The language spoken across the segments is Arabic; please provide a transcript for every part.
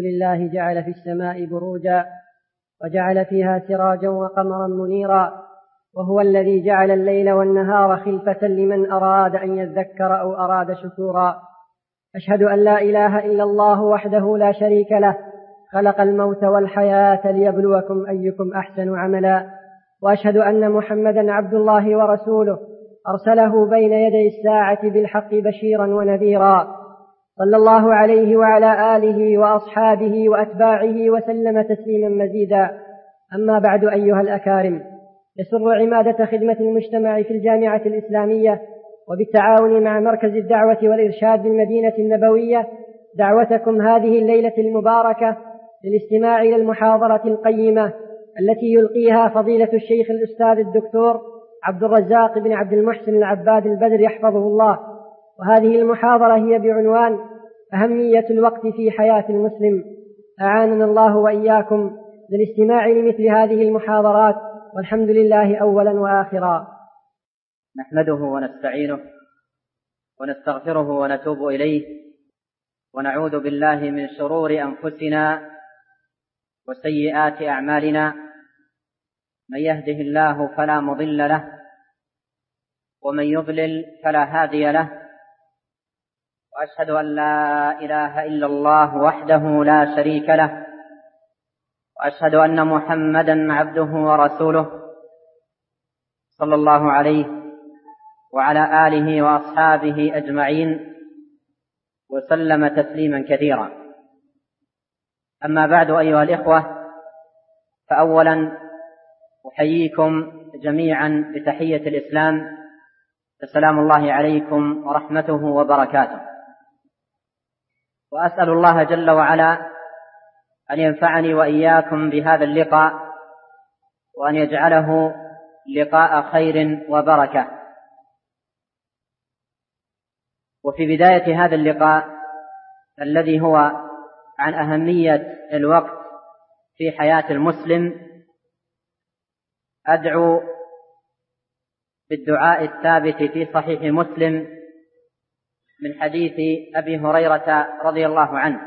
لله جعل في السماء بروجا وجعل فيها سراجا وقمرا منيرا، وهو الذي جعل الليل والنهار خلفة لمن أراد أن يذكر أو أراد شكورا. أشهد أن لا إله إلا الله وحده لا شريك له، خلق الموت والحياة ليبلوكم أيكم أحسن عملا. وأشهد أن محمدا عبد الله ورسوله، أرسله بين يدي الساعة بالحق بشيرا ونذيرا، صلى الله عليه وعلى آله وأصحابه وأتباعه وسلم تسليما مزيدا. أما بعد، أيها الأكارم، يسر عمادة خدمة المجتمع في الجامعة الإسلامية وبالتعاون مع مركز الدعوة والإرشاد بالمدينة النبوية دعوتكم هذه الليلة المباركة للاستماع إلى المحاضرة القيمة التي يلقيها فضيلة الشيخ الأستاذ الدكتور عبد الرزاق بن عبد المحسن العباد البدر يحفظه الله. وهذه المحاضرة هي بعنوان أهمية الوقت في حياة المسلم. أعاننا الله وإياكم للاستماع لمثل هذه المحاضرات، والحمد لله أولا وآخرا. نحمده ونستعينه ونستغفره ونتوب إليه، ونعوذ بالله من شرور أنفسنا وسيئات أعمالنا. من يهده الله فلا مضل له، ومن يضلل فلا هادي له. وأشهد أن لا إله إلا الله وحده لا شريك له، وأشهد أن محمدا عبده ورسوله، صلى الله عليه وعلى آله وأصحابه أجمعين وسلم تسليما كثيرا. أما بعد، أيها الإخوة، فأولا أحييكم جميعا بتحية الإسلام، السلام الله عليكم ورحمته وبركاته. وأسأل الله جل وعلا أن ينفعني وإياكم بهذا اللقاء، وأن يجعله لقاء خير وبركة. وفي بداية هذا اللقاء الذي هو عن أهمية الوقت في حياة المسلم، أدعو بالدعاء الثابت في صحيح مسلم من حديث أبي هريرة رضي الله عنه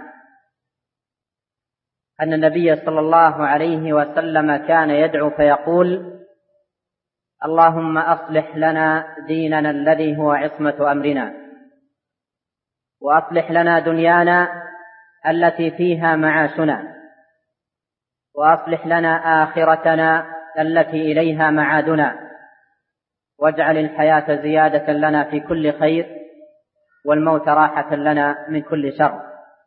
أن النبي صلى الله عليه وسلم كان يدعو فيقول: اللهم أصلح لنا ديننا الذي هو عصمة أمرنا، وأصلح لنا دنيانا التي فيها معاشنا، وأصلح لنا آخرتنا التي إليها معادنا، واجعل الحياة زيادة لنا في كل خير، والموت راحة لنا من كل شر.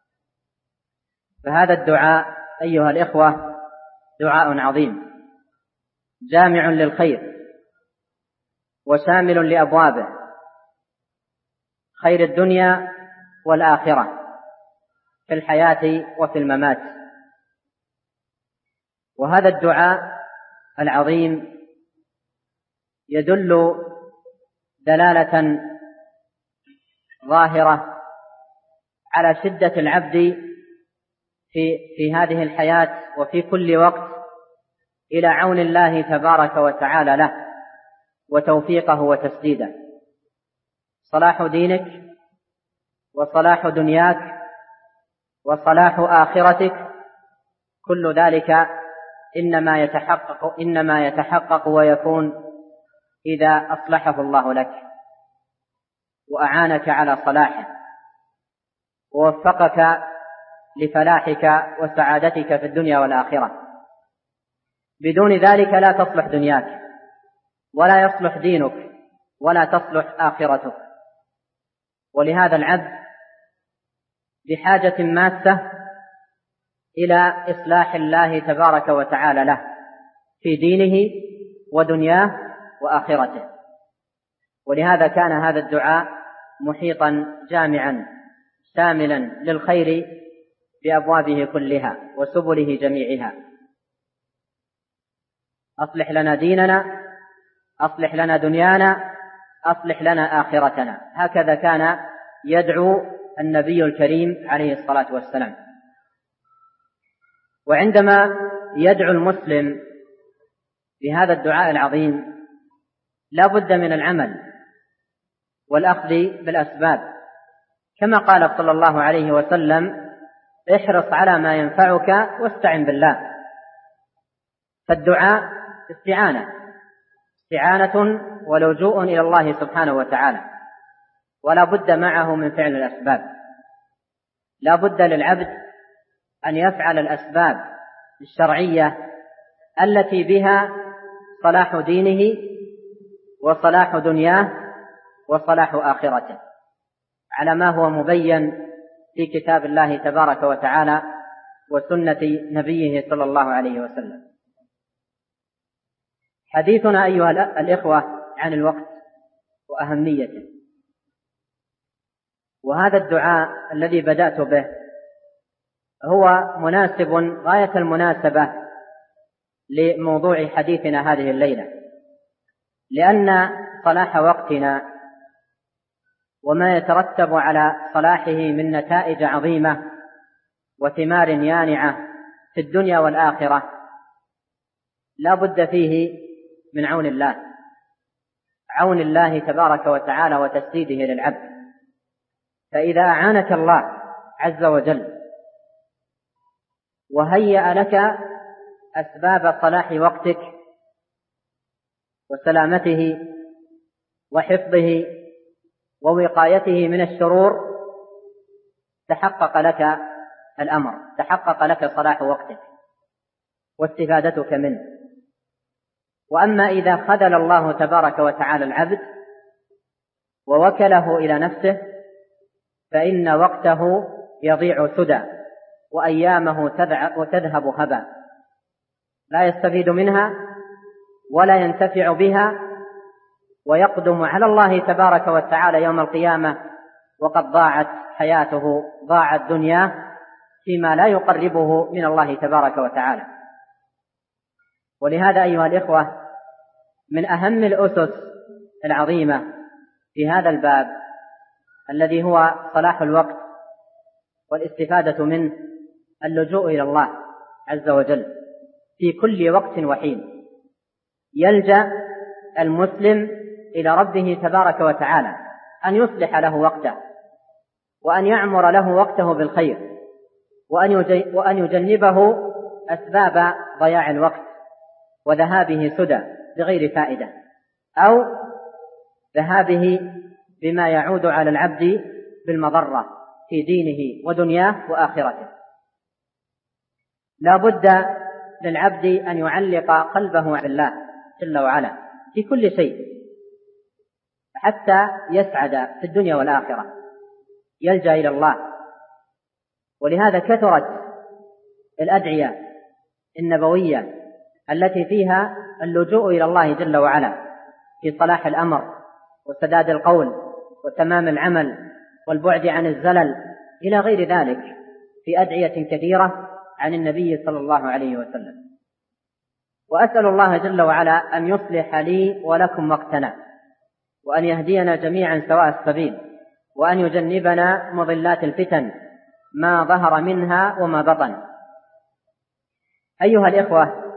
فهذا الدعاء أيها الإخوة دعاء عظيم جامع للخير وشامل لأبوابه، خير الدنيا والآخرة في الحياة وفي الممات. وهذا الدعاء العظيم يدل دلالة ظاهرة على شدة العبد في هذه الحياة وفي كل وقت إلى عون الله تبارك وتعالى له وتوفيقه وتسديده. صلاح دينك وصلاح دنياك وصلاح آخرتك، كل ذلك إنما يتحقق ويكون إذا أصلحه الله لك وأعانك على صلاحه ووفقك لفلاحك وسعادتك في الدنيا والآخرة. بدون ذلك لا تصلح دنياك، ولا يصلح دينك، ولا تصلح آخرتك. ولهذا العبد بحاجة ماسة إلى إصلاح الله تبارك وتعالى له في دينه ودنياه وآخرته. ولهذا كان هذا الدعاء محيطا جامعا شاملا للخير بأبوابه كلها وسبله جميعها. أصلح لنا ديننا، أصلح لنا دنيانا، أصلح لنا آخرتنا. هكذا كان يدعو النبي الكريم عليه الصلاة والسلام. وعندما يدعو المسلم بهذا الدعاء العظيم لا بد من العمل والأخذ بالأسباب، كما قال صلى الله عليه وسلم: احرص على ما ينفعك واستعن بالله. فالدعاء استعانة ولجوء إلى الله سبحانه وتعالى، ولا بد معه من فعل الأسباب. لا بد للعبد أن يفعل الأسباب الشرعية التي بها صلاح دينه وصلاح دنياه وصلاح آخرته، على ما هو مبين في كتاب الله تبارك وتعالى وسنة نبيه صلى الله عليه وسلم. حديثنا أيها الإخوة عن الوقت وأهميته، وهذا الدعاء الذي بدأت به هو مناسب غاية المناسبة لموضوع حديثنا هذه الليلة، لأن صلاح وقتنا وما يترتب على صلاحه من نتائج عظيمة وثمار يانعة في الدنيا والآخرة لا بد فيه من عون الله تبارك وتعالى وتسديده للعبد. فإذا أعانك الله عز وجل وهيأ لك أسباب صلاح وقتك وسلامته وحفظه ووقايته من الشرور، تحقق لك الأمر، تحقق لك صلاح وقتك واستفادتك منه. وأما إذا خذل الله تبارك وتعالى العبد ووكله إلى نفسه فإن وقته يضيع سدى وأيامه تذهب هبا، لا يستفيد منها ولا ينتفع بها، ويقدم على الله تبارك وتعالى يوم القيامة وقد ضاعت حياته، ضاعت دنياه فيما لا يقربه من الله تبارك وتعالى. ولهذا أيها الإخوة من أهم الأسس العظيمة في هذا الباب الذي هو صلاح الوقت والاستفادة منه اللجوء إلى الله عز وجل في كل وقت وحين. يلجأ المسلم إلى ربه تبارك وتعالى أن يصلح له وقته وأن يعمر له وقته بالخير وأن يجنبه أسباب ضياع الوقت وذهابه سدى بغير فائدة، أو ذهابه بما يعود على العبد بالمضرة في دينه ودنياه وآخرته. لا بد للعبد أن يعلق قلبه بالله جل وعلا في كل شيء حتى يسعد في الدنيا والآخرة، يلجأ إلى الله. ولهذا كثرت الأدعية النبوية التي فيها اللجوء إلى الله جل وعلا في صلاح الأمر وسداد القول وتمام العمل والبعد عن الزلل إلى غير ذلك، في أدعية كثيرة عن النبي صلى الله عليه وسلم. وأسأل الله جل وعلا أن يصلح لي ولكم وقتنا، وأن يهدينا جميعا سواء السبيل، وأن يجنبنا مضلات الفتن ما ظهر منها وما بطن. أيها الإخوة،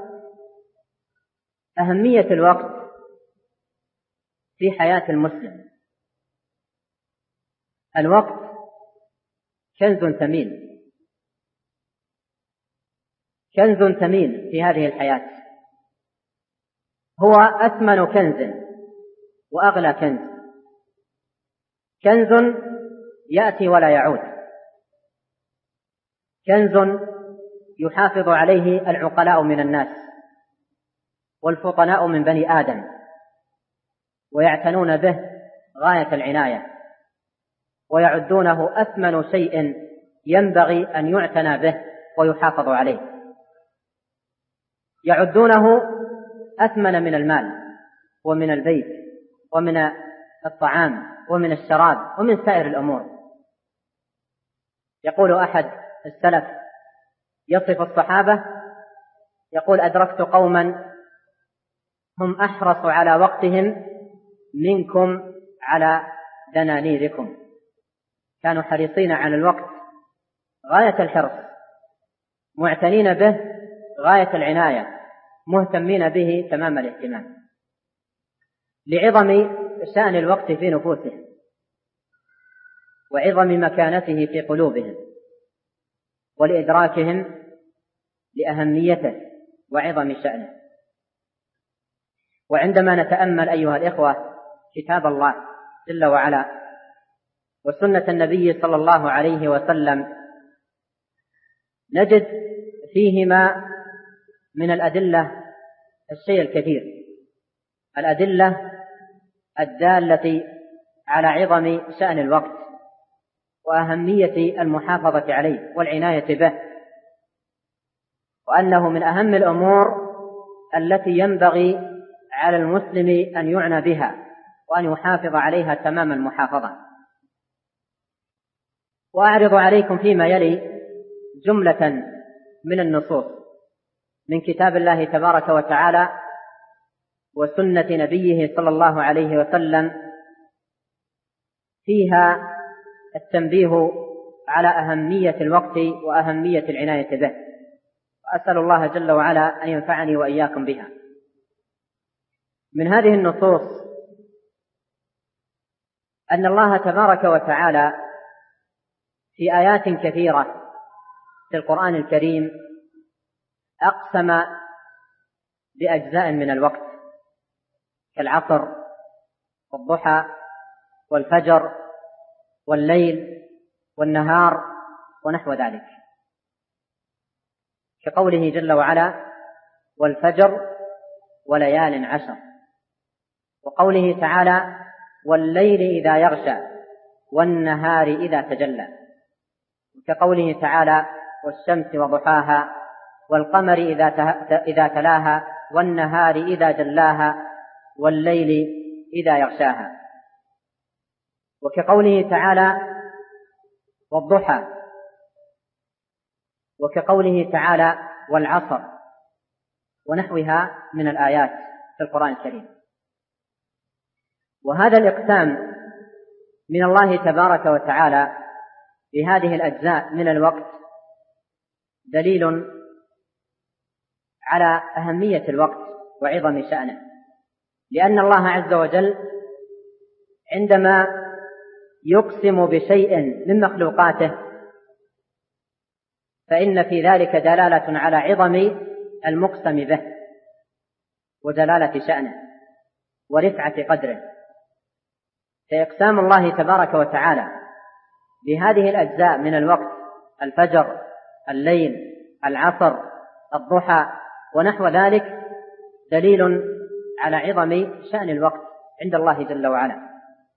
أهمية الوقت في حياة المسلم. الوقت كنز ثمين، كنز ثمين في هذه الحياة، هو أثمن كنز وأغلى كنز، كنز يأتي ولا يعود، كنز يحافظ عليه العقلاء من الناس والفطناء من بني آدم ويعتنون به غاية العناية، ويعدونه أثمن شيء ينبغي أن يعتنى به ويحافظ عليه، يعدونه أثمن من المال ومن البيت ومن الطعام ومن الشراب ومن سائر الأمور. يقول أحد السلف يصف الصحابة، يقول: أدركت قوما هم أحرص على وقتهم منكم على دنانيركم، كانوا حريصين على الوقت غاية الحرص، معتنين به غاية العناية، مهتمين به تمام الاهتمام، لعظم شأن الوقت في نفوسهم وعظم مكانته في قلوبهم، ولإدراكهم لأهميته وعظم شأنه. وعندما نتأمل أيها الإخوة كتاب الله جل وعلا وسنة النبي صلى الله عليه وسلم نجد فيهما من الأدلة الشيء الكثير، الأدلة الدالة على عظم شأن الوقت وأهمية المحافظة عليه والعناية به، وأنه من أهم الأمور التي ينبغي على المسلم أن يعنى بها وأن يحافظ عليها تمام المحافظة. وأعرض عليكم فيما يلي جملة من النصوص من كتاب الله تبارك وتعالى وسنة نبيه صلى الله عليه وسلم فيها التنبيه على أهمية الوقت وأهمية العناية به، وأسأل الله جل وعلا أن ينفعني وإياكم بها. من هذه النصوص أن الله تبارك وتعالى في آيات كثيرة في القرآن الكريم أقسم بأجزاء من الوقت كالعصر والضحى والفجر والليل والنهار ونحو ذلك، كقوله جل وعلا والفجر وليال عشر، وقوله تعالى والليل إذا يغشى والنهار إذا تجلى، كقوله تعالى والشمس وضحاها والقمر إذا تلاها والنهار إذا جلاها والليل إذا يغشاها، وكقوله تعالى والضحى، وكقوله تعالى والعصر ونحوها من الآيات في القرآن الكريم. وهذا الإقسام من الله تبارك وتعالى بهذه الأجزاء من الوقت دليل على أهمية الوقت وعظم شأنه، لأن الله عز وجل عندما يقسم بشيء من مخلوقاته فإن في ذلك دلالة على عظم المقسم به ودلالة شأنه ورفعة قدره. فإقسام الله تبارك وتعالى بهذه الأجزاء من الوقت الفجر الليل العصر الضحى ونحو ذلك دليل على عظم شأن الوقت عند الله جل وعلا،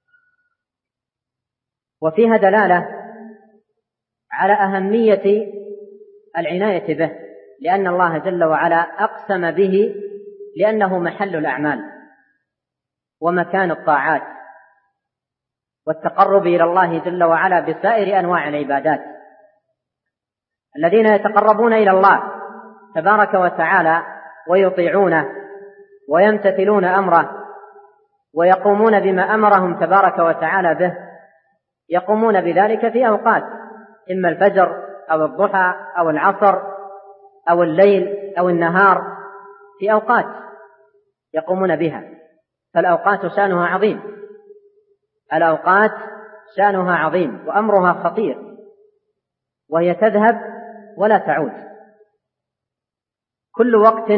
وفيها دلالة على أهمية العناية به، لأن الله جل وعلا أقسم به لأنه محل الأعمال ومكان الطاعات والتقرب إلى الله جل وعلا بسائر أنواع العبادات. الذين يتقربون إلى الله تبارك وتعالى ويطيعونه ويمتثلون أمره ويقومون بما أمرهم تبارك وتعالى به يقومون بذلك في أوقات، إما الفجر أو الضحى أو العصر أو الليل أو النهار، في أوقات يقومون بها. فالأوقات شأنها عظيم، الأوقات شأنها عظيم وأمرها خطير، وهي تذهب ولا تعود. كل وقت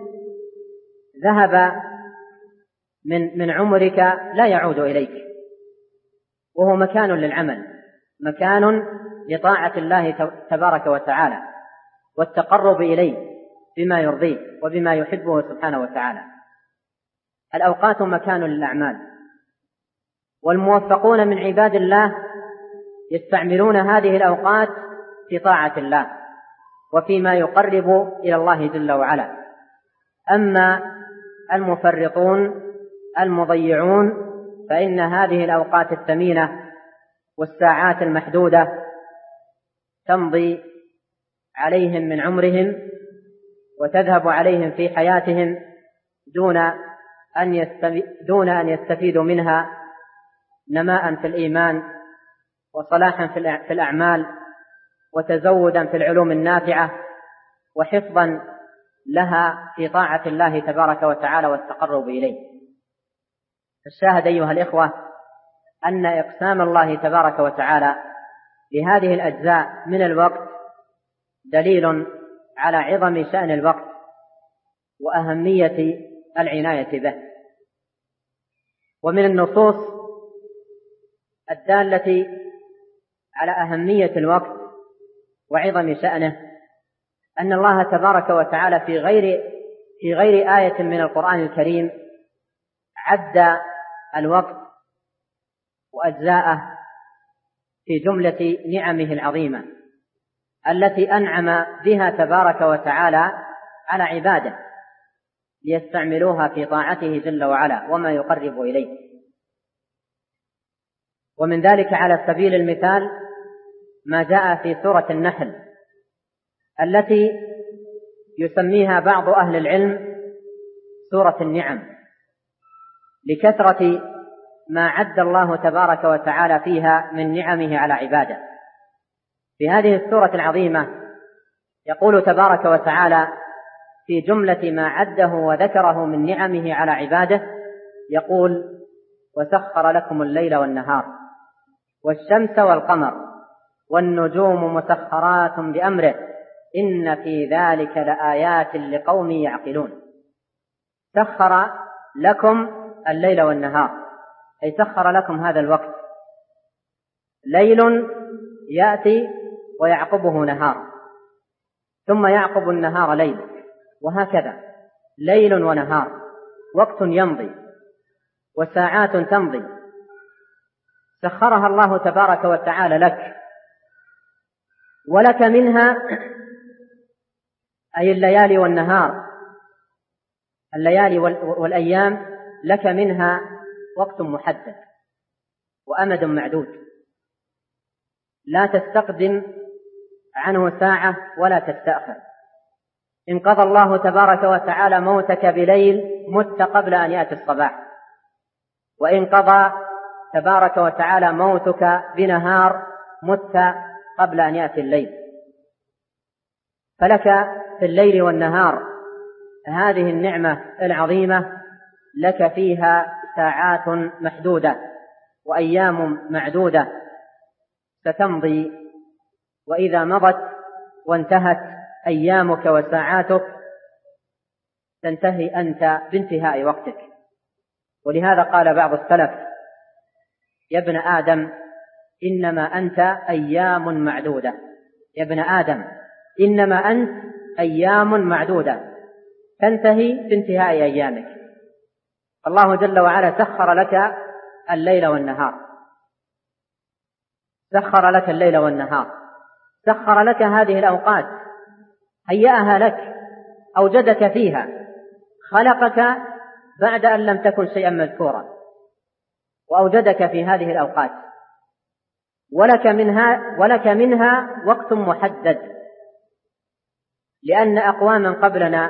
ذهب من عمرك لا يعود إليك، وهو مكان للعمل، مكان لطاعة الله تبارك وتعالى والتقرب إليه بما يرضيه وبما يحبه سبحانه وتعالى. الأوقات مكان للأعمال، والموفقون من عباد الله يستعملون هذه الأوقات في طاعة الله وفيما يقرب إلى الله جل وعلا. أما المفرطون المضيعون فإن هذه الأوقات الثمينة والساعات المحدودة تمضي عليهم من عمرهم وتذهب عليهم في حياتهم دون أن يستفيدوا منها نماء في الإيمان وصلاحا في الأعمال وتزودا في العلوم النافعة وحفظا لها في طاعة الله تبارك وتعالى والتقرب إليه. الشاهد أيها الإخوة أن إقسام الله تبارك وتعالى بهذه الأجزاء من الوقت دليل على عظم شأن الوقت وأهمية العناية به. ومن النصوص الدالة على أهمية الوقت وعظم شأنه أن الله تبارك وتعالى في غير آية من القرآن الكريم عد الوقت وأجزاءه في جملة نعمه العظيمة التي أنعم بها تبارك وتعالى على عباده ليستعملوها في طاعته جل وعلا وما يقرب إليه. ومن ذلك على سبيل المثال ما جاء في سورة النحل التي يسميها بعض أهل العلم سورة النعم لكثرة ما عد الله تبارك وتعالى فيها من نعمه على عباده. في هذه السورة العظيمة يقول تبارك وتعالى في جملة ما عده وذكره من نعمه على عباده، يقول: وسخر لكم الليل والنهار والشمس والقمر والنجوم مسخرات بأمره إن في ذلك لآيات لقوم يعقلون. سخر لكم الليل والنهار، أي سخر لكم هذا الوقت، ليل يأتي ويعقبه نهار ثم يعقب النهار ليل، وهكذا ليل ونهار، وقت يمضي وساعات تمضي سخرها الله تبارك وتعالى لك، ولك منها أي الليالي والنهار، الليالي والأيام لك منها وقت محدد وأمد معدود، لا تستقدم عنه ساعة ولا تستأخر. إن قضى الله تبارك وتعالى موتك بليل مت قبل أن يأتي الصباح، وإن قضى تبارك وتعالى موتك بنهار مت قبل أن يأتي الليل. فلك في الليل والنهار هذه النعمة العظيمة، لك فيها ساعات محدودة وأيام معدودة ستمضي، وإذا مضت وانتهت أيامك وساعاتك تنتهي أنت بانتهاء وقتك. ولهذا قال بعض السلف: يا ابن آدم إنما أنت أيام معدودة، يا ابن آدم إنما أنت أيام معدودة تنتهي بانتهاء أيامك. الله جل وعلا سخر لك الليل والنهار، سخر لك الليل والنهار، سخر لك هذه الأوقات، هيأها لك، أوجدك فيها، خلقك بعد أن لم تكن شيئا مذكورا وأوجدك في هذه الأوقات، ولك منها وقت محدد، لأن أقواما قبلنا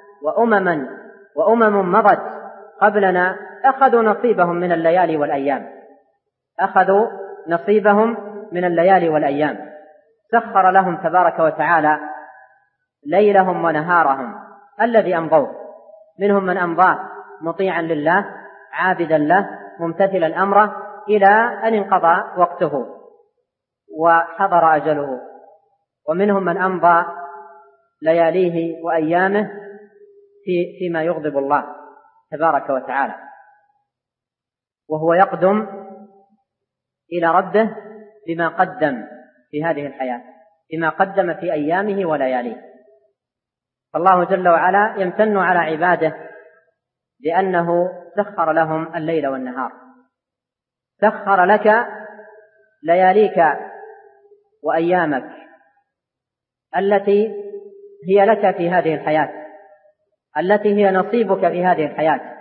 وأمم مضت قبلنا أخذوا نصيبهم من الليالي والأيام، أخذوا نصيبهم من الليالي والأيام، سخر لهم تبارك وتعالى ليلهم ونهارهم الذي أمضوه، منهم من أمضاه مطيعا لله عابدا له ممتثلا أمره إلى أن انقضى وقته وحضر أجله، ومنهم من أمضى لياليه وأيامه فيما يغضب الله تبارك وتعالى، وهو يقدم إلى ربه بما قدم في هذه الحياة، بما قدم في أيامه ولياليه. فالله جل وعلا يمتن على عباده لأنه سخر لهم الليل والنهار، سخر لك لياليك وأيامك التي هي لك في هذه الحياة، التي هي نصيبك في هذه الحياة،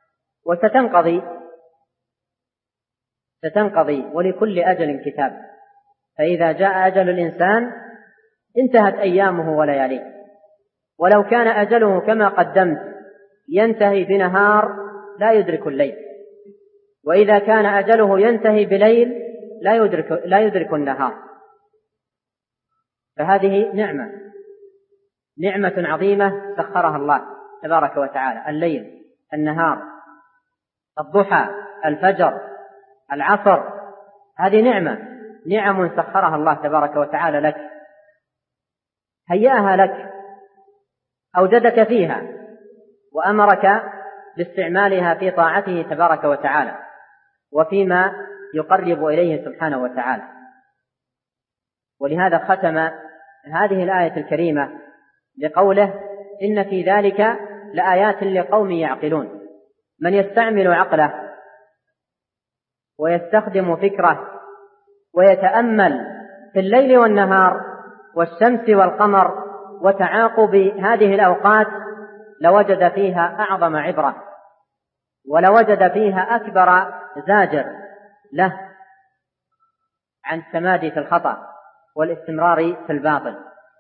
ستنقضي ولكل أجل كتاب، فإذا جاء أجل الإنسان انتهت أيامه ولياليه، ولو كان أجله كما قدمت ينتهي بنهار لا يدرك الليل، وإذا كان أجله ينتهي بليل لا يدرك النهار. فهذه نعمة عظيمة سخرها الله تبارك وتعالى، الليل، النهار، الضحى، الفجر، العصر، هذه نعم سخرها الله تبارك وتعالى لك. هيأها لك، أوجدك فيها وأمرك باستعمالها في طاعته تبارك وتعالى وفيما يقرب إليه سبحانه وتعالى. ولهذا ختم هذه الآية الكريمة بقوله: إن في ذلك لآيات لقوم يعقلون. من يستعمل عقله ويستخدم فكره ويتأمل في الليل والنهار والشمس والقمر وتعاقب هذه الأوقات لوجد فيها أعظم عبرة، ولوجد فيها أكبر زاجر له عن التمادي في الخطأ والاستمرار في الباطل.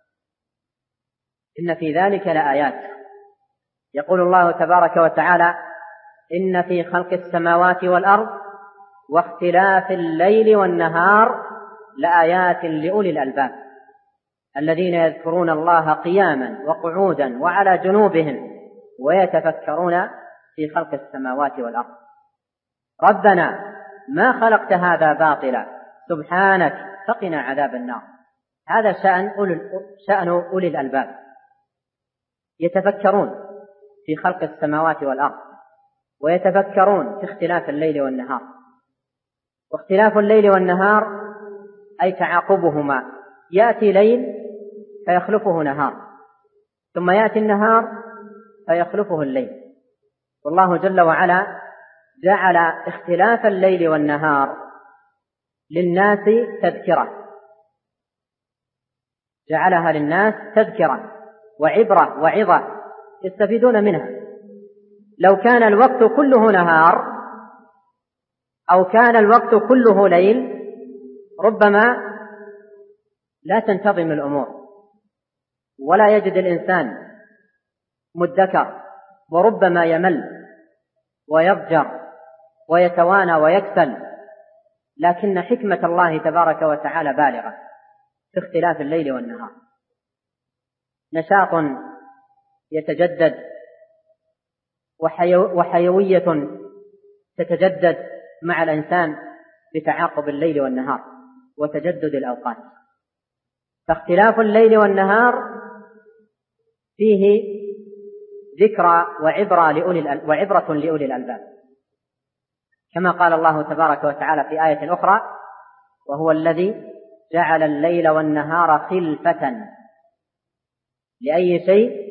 إن في ذلك لآيات. يقول الله تبارك وتعالى: إن في خلق السماوات والأرض واختلاف الليل والنهار لآيات لأولي الألباب الذين يذكرون الله قياما وقعودا وعلى جنوبهم ويتفكرون في خلق السماوات والأرض. ربنا ما خلقت هذا باطلا سبحانك فقنا عذاب النار. هذا شأن أولي الألباب، يتفكرون في خلق السماوات والأرض ويتفكرون في اختلاف الليل والنهار. واختلاف الليل والنهار أي تعاقبهما، يأتي ليل فيخلفه نهار، ثم يأتي النهار فيخلفه الليل. والله جل وعلا جعل اختلاف الليل والنهار للناس تذكرة، جعلها للناس تذكرة وعبرة وعظة يستفيدون منها. لو كان الوقت كله نهار أو كان الوقت كله ليل ربما لا تنتظم الأمور ولا يجد الإنسان مدكر، وربما يمل ويضجر ويتوانى ويكسل. لكن حكمة الله تبارك وتعالى بالغة في اختلاف الليل والنهار، نشاط يتجدد وحيوية تتجدد مع الإنسان بتعاقب الليل والنهار وتجدد الأوقات. فاختلاف الليل والنهار فيه ذكرى وعبرة لأولي الألباب، كما قال الله تبارك وتعالى في آية أخرى: وهو الذي جعل الليل والنهار خلفة لأي شيء؟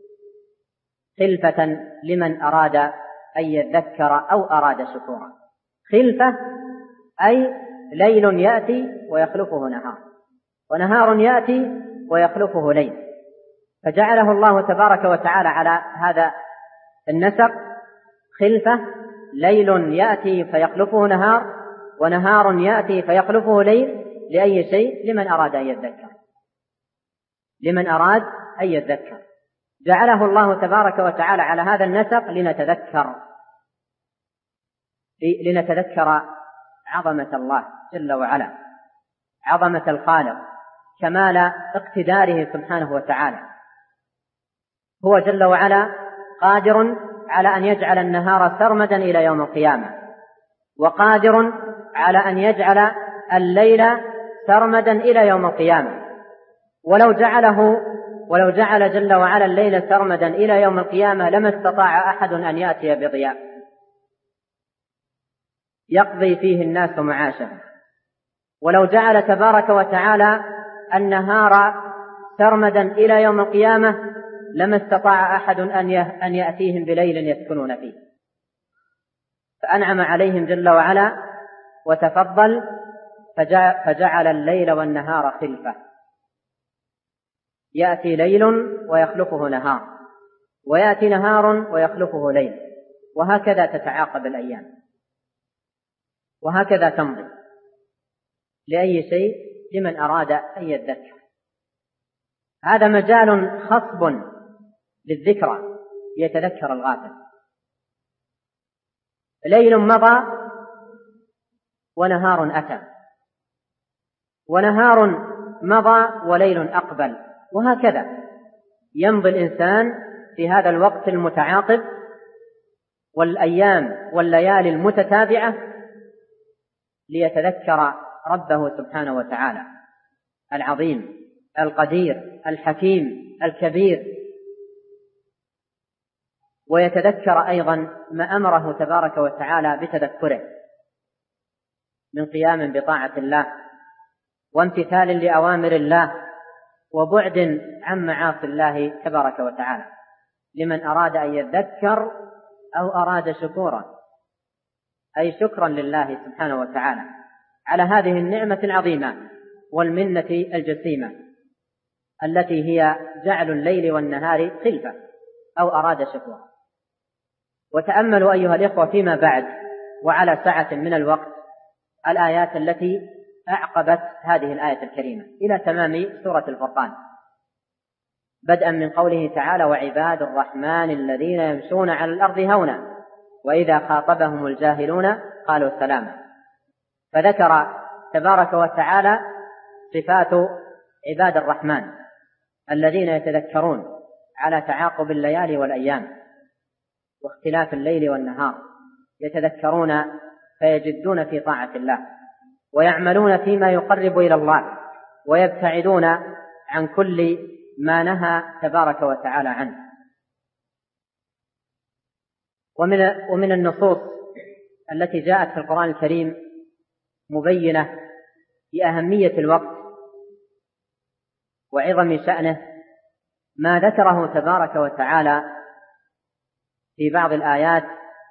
خلفة لمن أراد أن يذكر أو أراد شكورا. خلفة أي ليل يأتي ويخلفه نهار، ونهار يأتي ويخلفه ليل، فجعله الله تبارك وتعالى على هذا النسق: خلفة، ليل يأتي فيخلفه نهار، ونهار يأتي فيخلفه ليل. لأي شيء؟ لمن أراد أن يذكر، لمن أراد أن يذكر. جعله الله تبارك وتعالى على هذا النسق لنتذكر عظمة الله جل وعلا، عظمة الخالق، كمال اقتداره سبحانه وتعالى. هو جل وعلا قادر على أن يجعل النهار سرمدا إلى يوم القيامة، وقادر على أن يجعل الليل سرمدا إلى يوم القيامة. ولو جعل جل وعلا الليل سرمدا إلى يوم القيامة لما استطاع أحد أن يأتي بضياء يقضي فيه الناس معاشه. ولو جعل تبارك وتعالى النهار سرمدا إلى يوم القيامة لما استطاع أحد أن يأتيهم بليل يسكنون فيه. فأنعم عليهم جل وعلا وتفضل فجعل الليل والنهار خلفة، يأتي ليل ويخلفه نهار، ويأتي نهار ويخلفه ليل، وهكذا تتعاقب الأيام، وهكذا تمضي لأي شيء؟ لمن أراد أن يذكر. هذا مجال خصب للذكرى يتذكر الغافل. ليل مضى ونهار أتى، ونهار مضى وليل أقبل، وهكذا يمضي الإنسان في هذا الوقت المتعاقب والأيام والليالي المتتابعة ليتذكر ربه سبحانه وتعالى العظيم القدير الحكيم الكبير، ويتذكر أيضا ما أمره تبارك وتعالى بتذكره من قيام بطاعة الله وامتثال لأوامر الله وبعد عن معاصي الله تبارك وتعالى، لمن أراد أن يذكر أو أراد شكورا، أي شكرا لله سبحانه وتعالى على هذه النعمة العظيمة والمنة الجسيمة التي هي جعل الليل والنهار خلفة، أو أراد شكورا. وتأملوا أيها الإخوة فيما بعد وعلى سعة من الوقت الآيات التي أعقبت هذه الآية الكريمة إلى تمام سورة الفرقان، بدءا من قوله تعالى: وعباد الرحمن الذين يمشون على الأرض هونا وإذا خاطبهم الجاهلون قالوا سلاما. فذكر تبارك وتعالى صفات عباد الرحمن الذين يتذكرون على تعاقب الليالي والأيام واختلاف الليل والنهار، يتذكرون فيجدون في طاعة الله ويعملون فيما يقرب إلى الله ويبتعدون عن كل ما نهى تبارك وتعالى عنه. ومن النصوص التي جاءت في القرآن الكريم مبينة بأهمية الوقت وعظم شأنه ما ذكره تبارك وتعالى في بعض الآيات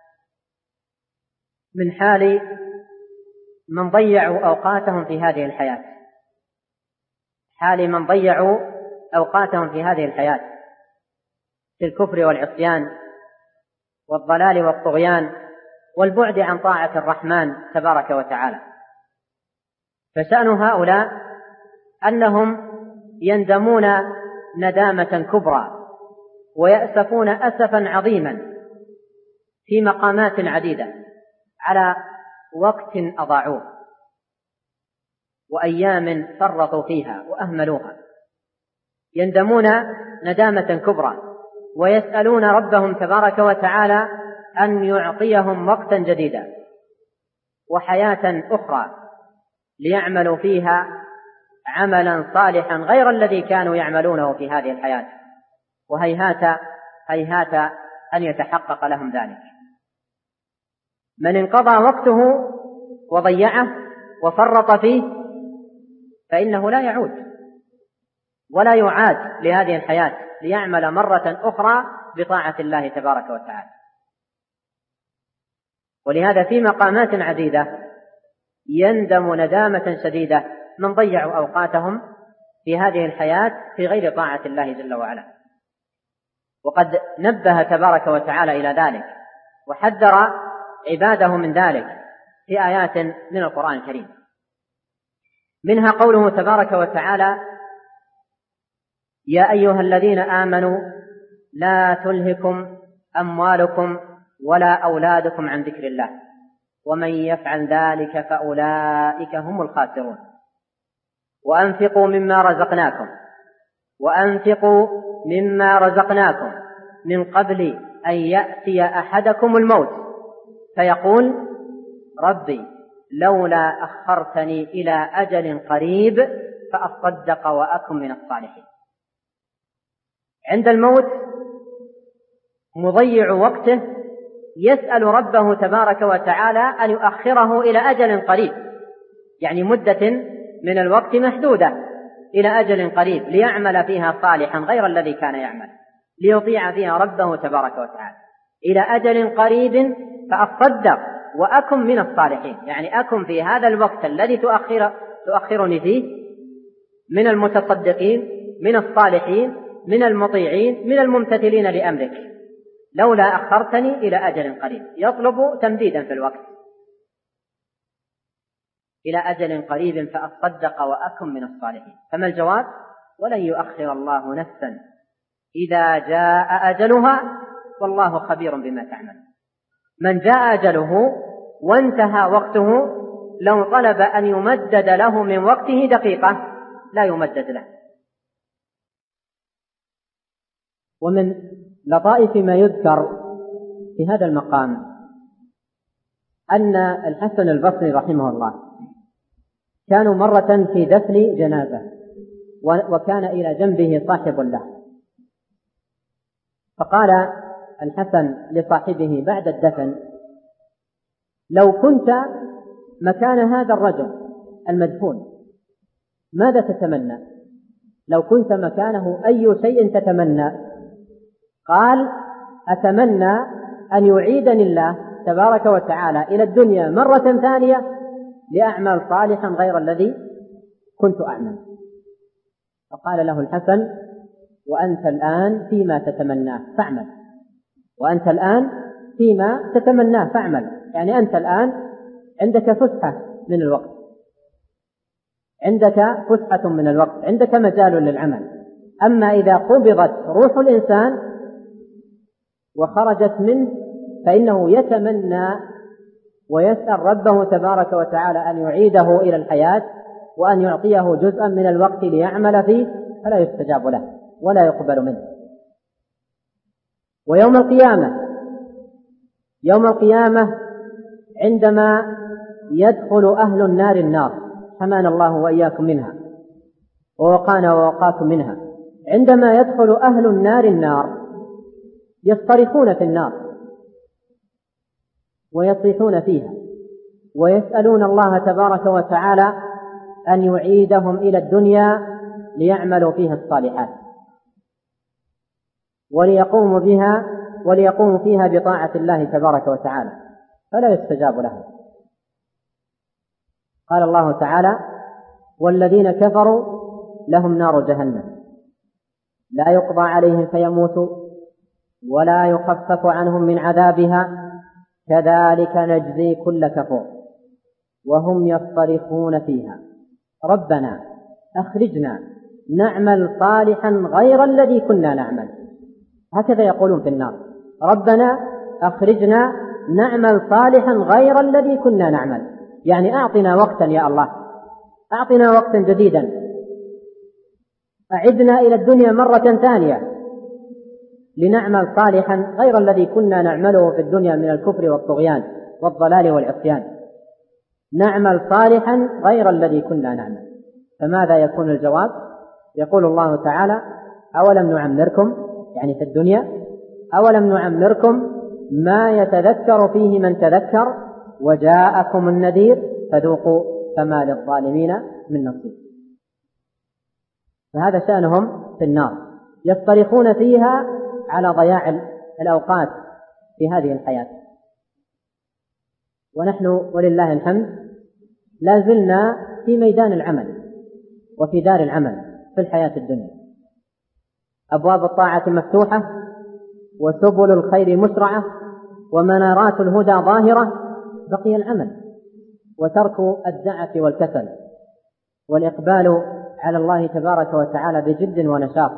من حال من ضيعوا أوقاتهم في هذه الحياة، حال من ضيعوا أوقاتهم في هذه الحياة في الكفر والعصيان والضلال والطغيان والبعد عن طاعة الرحمن تبارك وتعالى. فشأن هؤلاء أنهم يندمون ندامة كبرى ويأسفون أسفا عظيما في مقامات عديدة على وقت أضاعوه وأيام فرطوا فيها وأهملوها، يندمون ندامة كبرى ويسألون ربهم تبارك وتعالى أن يعطيهم وقتا جديدا وحياة أخرى ليعملوا فيها عملا صالحا غير الذي كانوا يعملونه في هذه الحياة، وهيهات هيهات أن يتحقق لهم ذلك. من انقضى وقته وضيعه وفرط فيه فإنه لا يعود ولا يعاد لهذه الحياة ليعمل مرة أخرى بطاعة الله تبارك وتعالى. ولهذا في مقامات عديدة يندم ندامة شديدة من ضيعوا أوقاتهم في هذه الحياة في غير طاعة الله جل وعلا. وقد نبه تبارك وتعالى إلى ذلك وحذر عباده من ذلك في آيات من القرآن الكريم، منها قوله تبارك وتعالى: يا أيها الذين آمنوا لا تلهكم أموالكم ولا أولادكم عن ذكر الله ومن يفعل ذلك فأولئك هم الخاسرون وأنفقوا مما رزقناكم من قبل أن يأتي أحدكم الموت فيقول ربي لولا أخرتني إلى أجل قريب فأصدق وأكن من الصالحين. عند الموت مضيع وقته يسأل ربه تبارك وتعالى أن يؤخره إلى أجل قريب، يعني مدة من الوقت محدودة إلى أجل قريب ليعمل فيها صالحا غير الذي كان يعمل، ليطيع فيها ربه تبارك وتعالى إلى أجل قريب فأصدق وأكن من الصالحين، يعني أكن في هذا الوقت الذي تؤخرني فيه من المتصدقين من الصالحين من المطيعين من الممتثلين لأمرك، لولا أخرتني إلى أجل قريب، يطلب تمديدا في الوقت إلى أجل قريب فأصدق وأكن من الصالحين. فما الجواب؟ ولن يؤخر الله نفسا إذا جاء أجلها والله خبير بما تعمل. من جاء أجله وانتهى وقته لو طلب أن يمدد له من وقته دقيقة لا يمدد له. ومن لطائف ما يذكر في هذا المقام أن الحسن البصري رحمه الله كانوا مرة في دفن جنازة وكان إلى جنبه صاحب له. فقال الحسن لصاحبه بعد الدفن: لو كنت مكان هذا الرجل المدفون ماذا تتمنى؟ لو كنت مكانه أي شيء تتمنى؟ قال: أتمنى أن يعيدني الله تبارك وتعالى إلى الدنيا مرة ثانية لأعمل صالحا غير الذي كنت أعمل. فقال له الحسن: وأنت الآن فيما تتمناه فاعمل، وأنت الآن فيما تتمناه فاعمل، يعني أنت الآن عندك فسحة من الوقت، عندك فسحة من الوقت، عندك مجال للعمل. أما إذا قبضت روح الإنسان وخرجت منه فإنه يتمنى ويسأل ربه تبارك وتعالى أن يعيده إلى الحياة وأن يعطيه جزءا من الوقت ليعمل فيه، فلا يستجاب له ولا يقبل منه. ويوم القيامة عندما يدخل أهل النار حمانا الله وإياكم منها ووقانا ووقاكم منها، عندما يدخل أهل النار يصطرخون في النار ويصيحون فيها ويسألون الله تبارك وتعالى أن يعيدهم إلى الدنيا ليعملوا فيها الصالحات وليقوموا فيها بطاعة الله تبارك وتعالى، فلا يستجاب لهم. قال الله تعالى: والذين كفروا لهم نار جهنم لا يقضى عليهم فيموتوا ولا يخفف عنهم من عذابها كذلك نجزي كل كفور وهم يصطرخون فيها ربنا أخرجنا نعمل صالحا غير الذي كنا نعمل. هكذا يقولون في النار: ربنا أخرجنا نعمل صالحا غير الذي كنا نعمل، يعني أعطنا وقتا يا الله، أعطنا وقتا جديدا، أعدنا إلى الدنيا مرة ثانية لنعمل صالحا غير الذي كنا نعمله في الدنيا من الكفر والطغيان والضلال والعصيان، نعمل صالحا غير الذي كنا نعمل. فماذا يكون الجواب؟ يقول الله تعالى: أولم نعمركم، يعني في الدنيا، أولم نعمركم ما يتذكر فيه من تذكر وجاءكم النذير فذوقوا فما للظالمين من نصير. فهذا شأنهم في النار، يصطرخون فيها على ضياع الأوقات في هذه الحياة. ونحن ولله الحمد لا زلنا في ميدان العمل وفي دار العمل في الحياة الدنيا، أبواب الطاعة مفتوحة وسبل الخير مسرعة ومنارات الهدى ظاهرة، بقي العمل وترك الدعة والكسل والإقبال على الله تبارك وتعالى بجد ونشاط.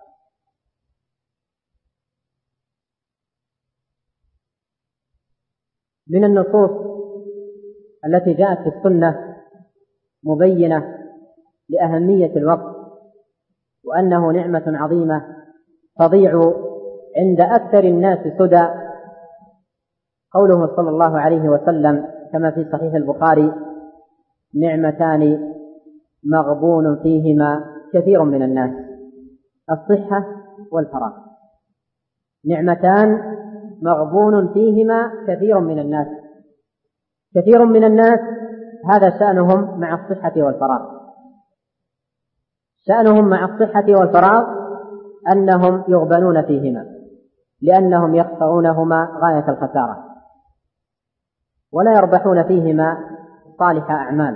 من النصوص التي جاءت في السنة مبينة لأهمية الوقت وأنه نعمة عظيمة تضيع عند أكثر الناس سدى، قوله صلى الله عليه وسلم كما في صحيح البخاري: نعمتان مغبون فيهما كثير من الناس، الصحة والفراغ. نعمتان مغبون فيهما كثير من الناس. كثير من الناس هذا شأنهم مع الصحة والفراغ، شأنهم مع الصحة والفراغ أنهم يغبنون فيهما لأنهم يخسرونهما غاية الخسارة ولا يربحون فيهما صالح أعمال.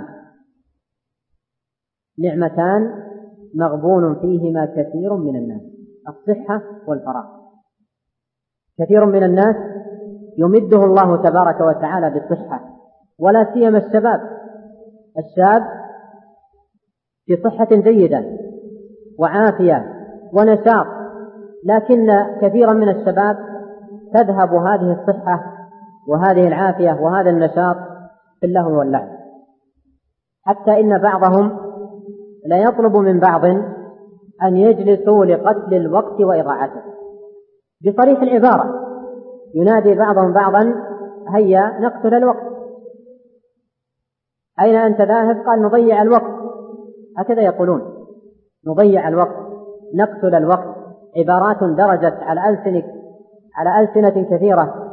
نعمتان مغبون فيهما كثير من الناس، الصحة والفراغ. كثير من الناس يمده الله تبارك وتعالى بالصحة، ولا سيما الشاب في صحة جيدة وعافية ونشاط، لكن كثيرا من الشباب تذهب هذه الصحة وهذه العافية وهذا النشاط في اللهو واللعب، حتى إن بعضهم لا يطلب من بعض أن يجلسوا لقتل الوقت وإضاعته بصريح العبارة. ينادي بعضهم بعضا: هيا نقتل الوقت، أين أنت ذاهب؟ قال: نضيع الوقت. هكذا يقولون، نضيع الوقت، نقتل الوقت. عبارات درجت على ألسنة كثيرة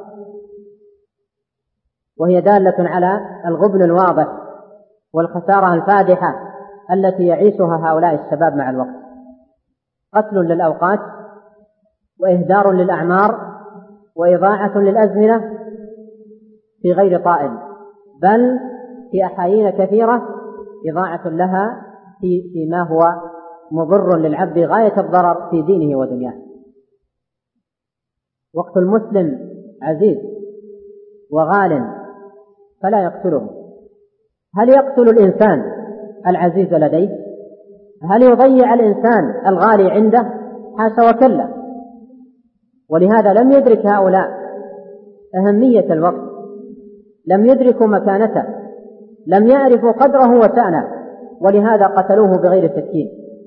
وهي دالة على الغبن الواضح والخسارة الفادحة التي يعيشها هؤلاء الشباب مع الوقت. قتل للأوقات، وإهدار للأعمار، وإضاعة للأزمنة في غير طائل، بل في أحايين كثيرة إضاعة لها فيما هو مضر للعبد غاية الضرر في دينه ودنياه. وقت المسلم عزيز وغال فلا يقتله. هل يقتل الإنسان العزيز لديه؟ هل يضيع الإنسان الغالي عنده؟ حاشا وكلا. ولهذا لم يدرك هؤلاء أهمية الوقت، لم يدركوا مكانته، لم يعرفوا قدره وشأنه، ولهذا قتلوه بغير سكين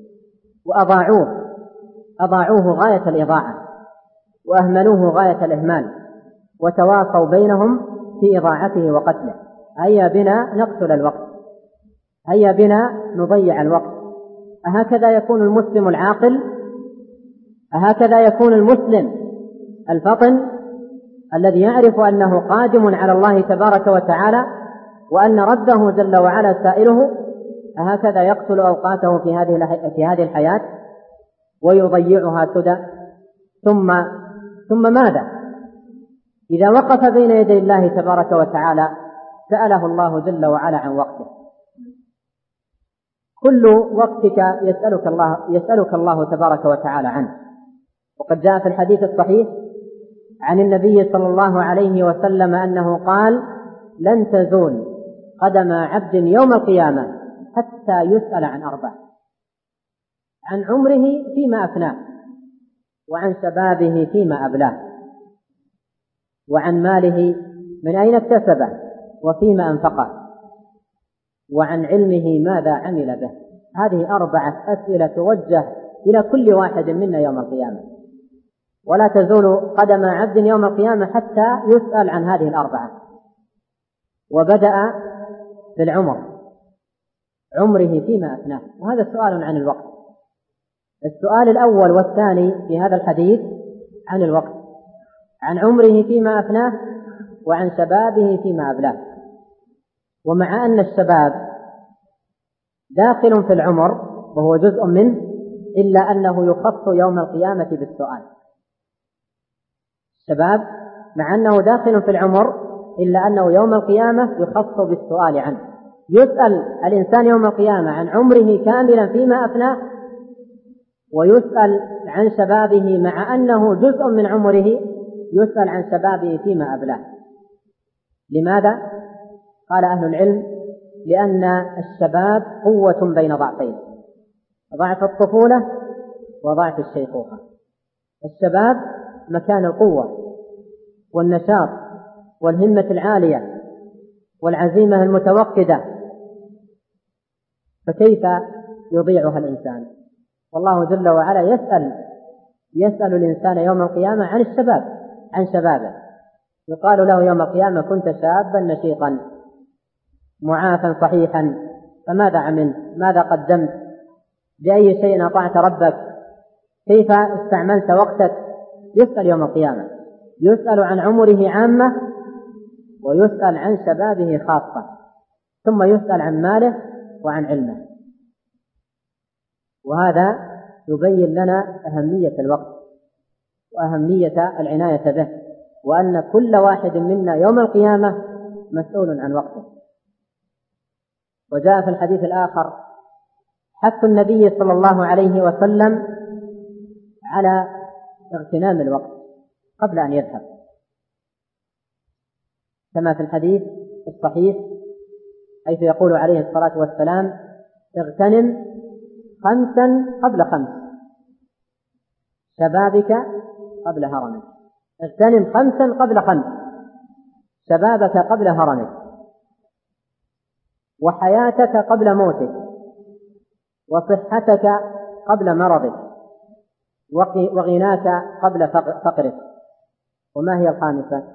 وأضاعوه غاية الإضاعة، وأهملوه غاية الإهمال، وتواصوا بينهم في إضاعته وقتله. هيا بنا نقتل الوقت، هيا بنا نضيع الوقت. أهكذا يكون المسلم العاقل؟ أهكذا يكون المسلم الفطن الذي يعرف أنه قادم على الله تبارك وتعالى وأن ربه جل وعلا سائله؟ أهكذا يقتل أوقاته في هذه الحياة ويضيعها سدى؟ ثم ماذا؟ إذا وقف بين يدي الله تبارك وتعالى سأله الله جل وعلا عن وقته. كل وقتك يسألك الله تبارك وتعالى عنه. وقد جاء في الحديث الصحيح عن النبي صلى الله عليه وسلم أنه قال: لن تزول قدم عبد يوم القيامة حتى يسأل عن 4: عن عمره فيما أفناه، وعن شبابه فيما أبلاه، وعن ماله من أين اكتسبه وفيما أنفقه، وعن علمه ماذا عمل به. هذه 4 أسئلة توجه إلى كل واحد منا يوم القيامة، ولا تزول قدم عبد يوم القيامة حتى يسأل عن هذه 4. وبدأ بالعمر، عمره فيما أفناه، وهذا سؤال عن الوقت. السؤال الأول والثاني في هذا الحديث عن الوقت، عن عمره فيما أفناه وعن شبابه فيما أبلاه. ومع أن الشباب داخل في العمر وهو جزء منه، إلا أنه يخص يوم القيامة بالسؤال. الشباب مع أنه داخل في العمر إلا أنه يوم القيامة يخص بالسؤال عنه. يسأل الإنسان يوم القيامة عن عمره كاملا فيما أفناه، ويسأل عن شبابه مع أنه جزء من عمره يسأل عن شبابه فيما أبلاه. لماذا؟ قال أهل العلم: لأن الشباب قوة بين ضعفين، ضعف الطفولة وضعف الشيخوخة. الشباب مكان القوة والنشاط والهمة العالية والعزيمة المتوقدة، فكيف يضيعها الإنسان؟ والله جل وعلا يسأل الإنسان يوم القيامة عن الشباب، عن شبابه. يقال له يوم القيامة: كنت شابا نشيطا معافا صحيحا، فماذا عملت؟ ماذا قدمت؟ بأي شيء أطعت ربك؟ كيف استعملت وقتك؟ يسأل يوم القيامة، يسأل عن عمره عامة، ويسأل عن شبابه خاصة، ثم يسأل عن ماله وعن علمه. وهذا يبين لنا أهمية الوقت وأهمية العناية به، وأن كل واحد منا يوم القيامة مسؤول عن وقته. وجاء في الحديث الآخر حث النبي صلى الله عليه وسلم على اغتنام الوقت قبل أن يذهب، كما في الحديث الصحيح حيث يقول عليه الصلاة والسلام: اغتنم 5 قبل 5، شبابك قبل هرمك. اغتنم 5 قبل 5، شبابك قبل هرمك، وحياتك قبل موتك، وصحتك قبل مرضك، وغناك قبل فقرك. وما هي الخامسة؟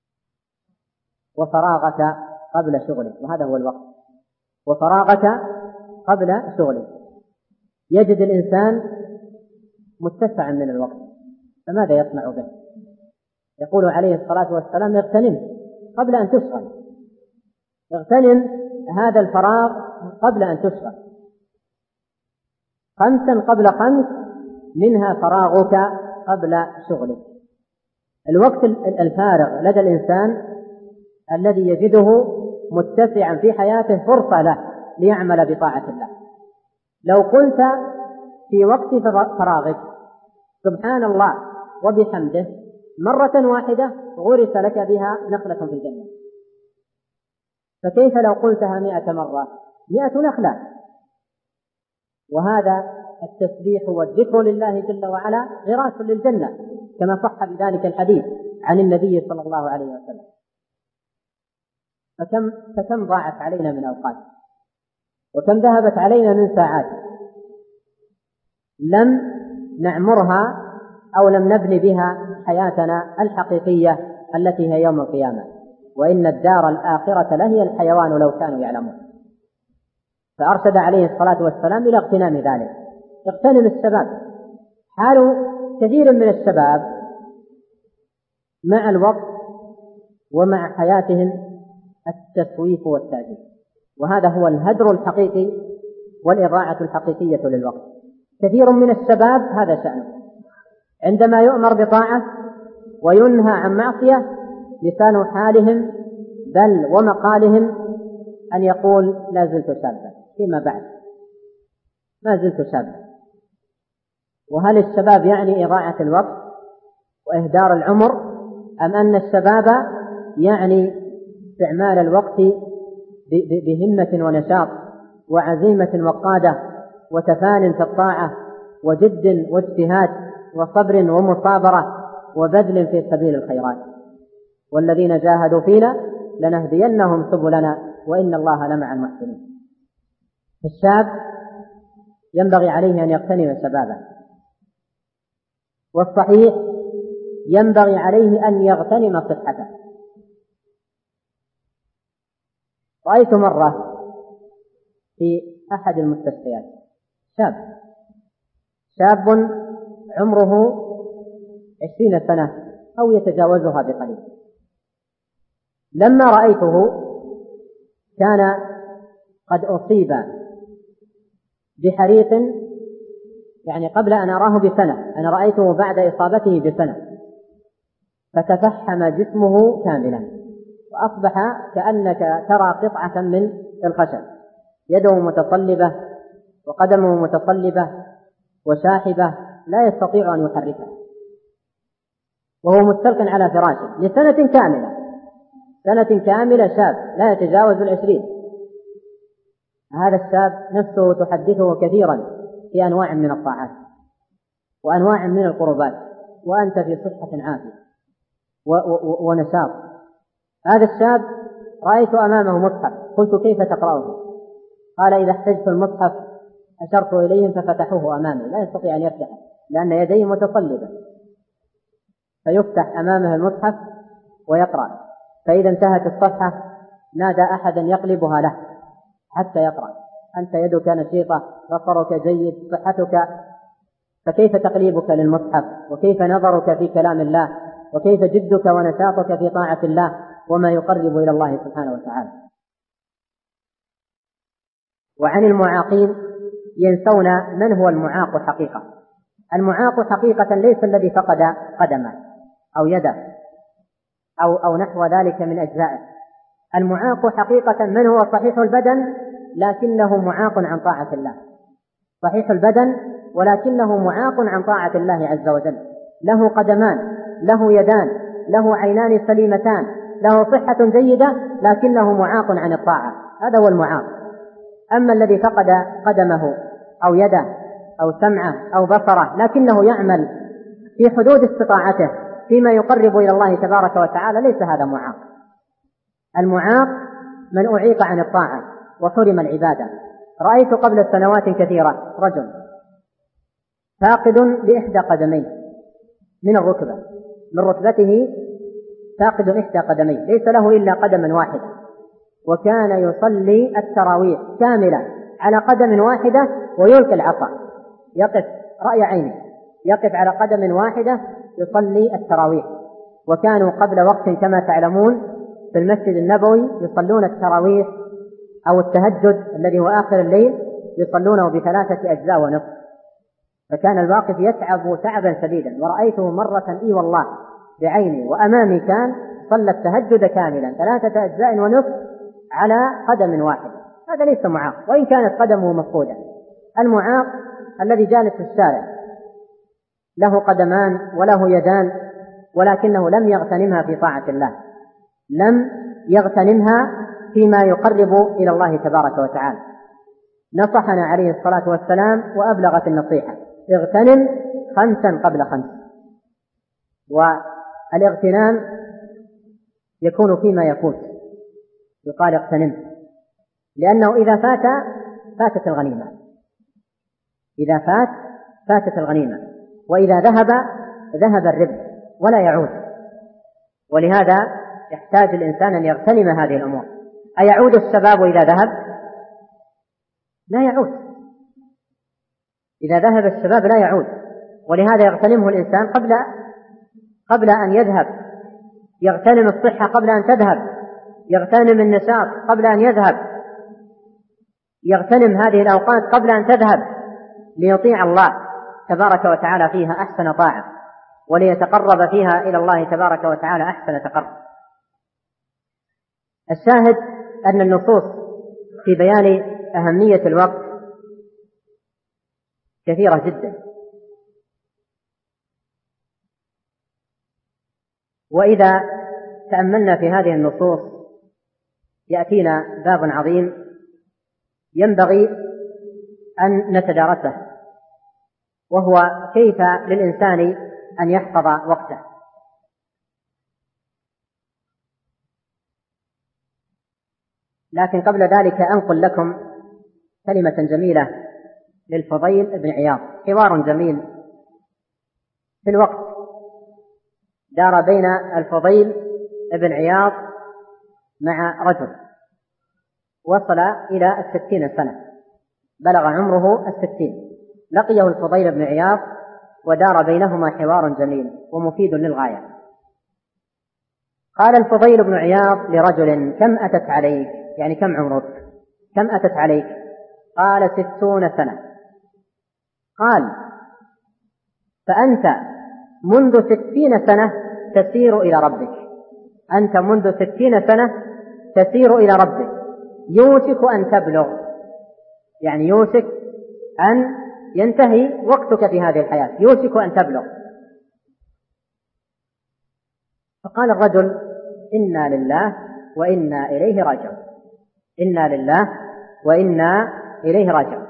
وفراغك قبل شغلك. وهذا هو الوقت. وفراغك قبل شغله. يجد الإنسان متسعا من الوقت، فماذا يصنع به؟ يقول عليه الصلاة والسلام: اغتنم قبل أن تشغل، اغتنم هذا الفراغ قبل أن تشغل. 5 قبل 5 منها فراغك قبل شغلك. الوقت الفارغ لدى الإنسان الذي يجده متسعا في حياته فرصة له ليعمل بطاعة الله. لو قلت في وقت فراغك سبحان الله وبحمده مرة واحدة غرس لك بها نخلة في الجنة، فكيف لو قلتها 100 مرة؟ 100 نخلة. وهذا التسبيح والذكر لله جل وعلا غراس للجنة، كما صح بذلك الحديث عن النبي صلى الله عليه وسلم. فكم ضاعت علينا من أوقات، وكم ذهبت علينا من ساعات لم نعمرها أو لم نبني بها حياتنا الحقيقية التي هي يوم القيامة. وإن الدار الآخرة لهي الحيوان لو كانوا يعلمون. فأرشد عليه الصلاة والسلام إلى اغتنام ذلك. اغتنم الشباب. حال كثير من الشباب مع الوقت ومع حياتهم التسويف والتأجيل، وهذا هو الهدر الحقيقي والإضاعة الحقيقية للوقت. كثير من الشباب هذا شأنه، عندما يؤمر بطاعة وينهى عن معصية لسان حالهم بل ومقالهم أن يقول: لا زلت شابا، فيما بعد ما زلت شابا. وهل الشباب يعني إضاعة الوقت وإهدار العمر، أم أن الشباب يعني استعمال الوقت بهمة ونشاط وعزيمة وقادة وتفان في الطاعة وجد واجتهاد وصبر ومصابرة وبذل في سبيل الخيرات؟ والذين جاهدوا فينا لنهدينهم سبلنا وإن الله لمع المحسنين. الشاب ينبغي عليه أن يغتنم شبابه، والصحيح ينبغي عليه أن يغتنم صحته. رأيت مرة في أحد المستشفيات شاب عمره 20 سنة أو يتجاوزها بقليل. لما رأيته كان قد أصيب بحريق، يعني قبل أن أراه بسنة، أنا رأيته بعد إصابته بسنة، فتفحم جسمه كاملا وأصبح كأنك ترى قطعة من الخشب، يده متصلبة وقدمه متصلبة وشاحبة لا يستطيع أن يحركها، وهو مستلقٍ على فراشه لسنة كاملة، سنة كاملة، شاب لا يتجاوز 20. هذا الشاب نفسه تحدثه كثيرا في أنواع من الطاعات وأنواع من القربات، وأنت في صحة عافية ونشاط. هذا الشاب رأيت أمامه مصحف، قلت: كيف تقرأه؟ قال: إذا احتجت المصحف أشرت إليهم ففتحوه أمامي، لا يستطيع أن يفتحه لأن يديه متصلبة، فيفتح أمامه المصحف ويقرأ، فإذا انتهت الصفحة نادى أحدا يقلبها له حتى يقرأ: أنت يدك نشيطة، بصرك جيد، صحتك، فكيف تقليبك للمصحف؟ وكيف نظرك في كلام الله؟ وكيف جدك ونشاطك في طاعة الله وما يقرب إلى الله سبحانه وتعالى؟ وعن المعاقين ينسون من هو المعاق حقيقة. المعاق حقيقة ليس الذي فقد قدمه أو يده أو نحو ذلك من أجزائه. المعاق حقيقة من هو صحيح البدن لكنه معاق عن طاعة الله، صحيح البدن ولكنه معاق عن طاعة الله عز وجل، له قدمان، له يدان، له عينان سليمتان، له صحة جيدة لكنه معاق عن الطاعة، هذا هو المعاق. أما الذي فقد قدمه أو يده أو سمعه أو بصره لكنه يعمل في حدود استطاعته فيما يقرب إلى الله تبارك وتعالى، ليس هذا معاق. المعاق من أعيق عن الطاعة وحرم العبادة. رأيت قبل سنوات كثيرة رجل فاقد لإحدى قدميه من الركبة، من ركبته فاقد إحدى قدميه، ليس له إلا قدما واحدة، وكان يصلي التراويح كاملة على قدم واحدة ويلقي العصا، يقف رأي عينه، يقف على قدم واحدة يصلي التراويح. وكانوا قبل وقت كما تعلمون في المسجد النبوي يصلون التراويح أو التهجد الذي هو آخر الليل يصلونه ب3 أجزاء ونصف، فكان الواقف يتعب تعبا شديدا. ورأيته مرة إي والله بعيني وأمامي كان صلى التهجد كاملا 3 أجزاء ونصف على قدم واحد. هذا ليس معاق وإن كانت قدمه مفقودة. المعاق الذي جالس في الشارع له قدمان وله يدان ولكنه لم يغتنمها في طاعة الله، لم يغتنمها فيما يقرب إلى الله تبارك وتعالى. نصحنا عليه الصلاة والسلام وأبلغت النصيحة: اغتنم 5 قبل 5. والاغتنام يكون فيما يفوت، يقال اغتنم، لأنه إذا فاتت الغنيمة، إذا فاتت الغنيمة، وإذا ذهب الربح ولا يعود. ولهذا يحتاج الإنسان أن يغتنم هذه الأمور. أيعود الشباب إذا ذهب؟ لا يعود. إذا ذهب الشباب لا يعود، ولهذا يغتنمه الإنسان قبل أن يذهب، يغتنم الصحة قبل أن تذهب، يغتنم النشاط قبل أن يذهب، يغتنم هذه الأوقات قبل أن تذهب ليطيع الله تبارك وتعالى فيها أحسن طاعة، وليتقرب فيها إلى الله تبارك وتعالى أحسن تقرب. الشاهد أن النصوص في بيان أهمية الوقت كثيرة جدا، وإذا تأملنا في هذه النصوص يأتينا باب عظيم ينبغي أن نتدارسه، وهو كيف للإنسان أن يحفظ وقته. لكن قبل ذلك أنقل لكم كلمة جميلة للفضيل بن عياض، حوار جميل في الوقت دار بين الفضيل بن عياض مع رجل وصل إلى 60 سنة، بلغ عمره 60، لقيه الفضيل بن عياض ودار بينهما حوار جميل ومفيد للغاية. قال الفضيل بن عياض لرجل: كم أتت عليك؟ يعني كم عمرك؟ كم أتت عليك؟ قال: 60 سنة. قال: فأنت منذ 60 سنة تسير إلى ربك، أنت منذ 60 سنة تسير إلى ربك، يوشك أن تبلغ، يعني يوشك أن ينتهي وقتك في هذه الحياة، يوشك أن تبلغ. فقال الرجل: إنا لله وإنا إليه راجعون، إنا لله وإنا إليه راجعون.